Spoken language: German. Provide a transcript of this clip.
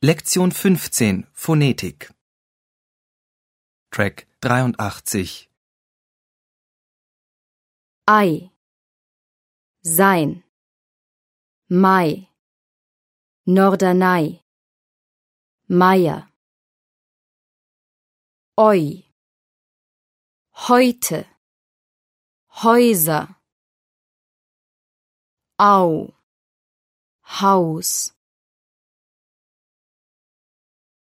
Lektion 15 Phonetik. Track 83. Ei, sein, Mai, Norderney, Meier, Eu, heute, Häuser, Au, Haus.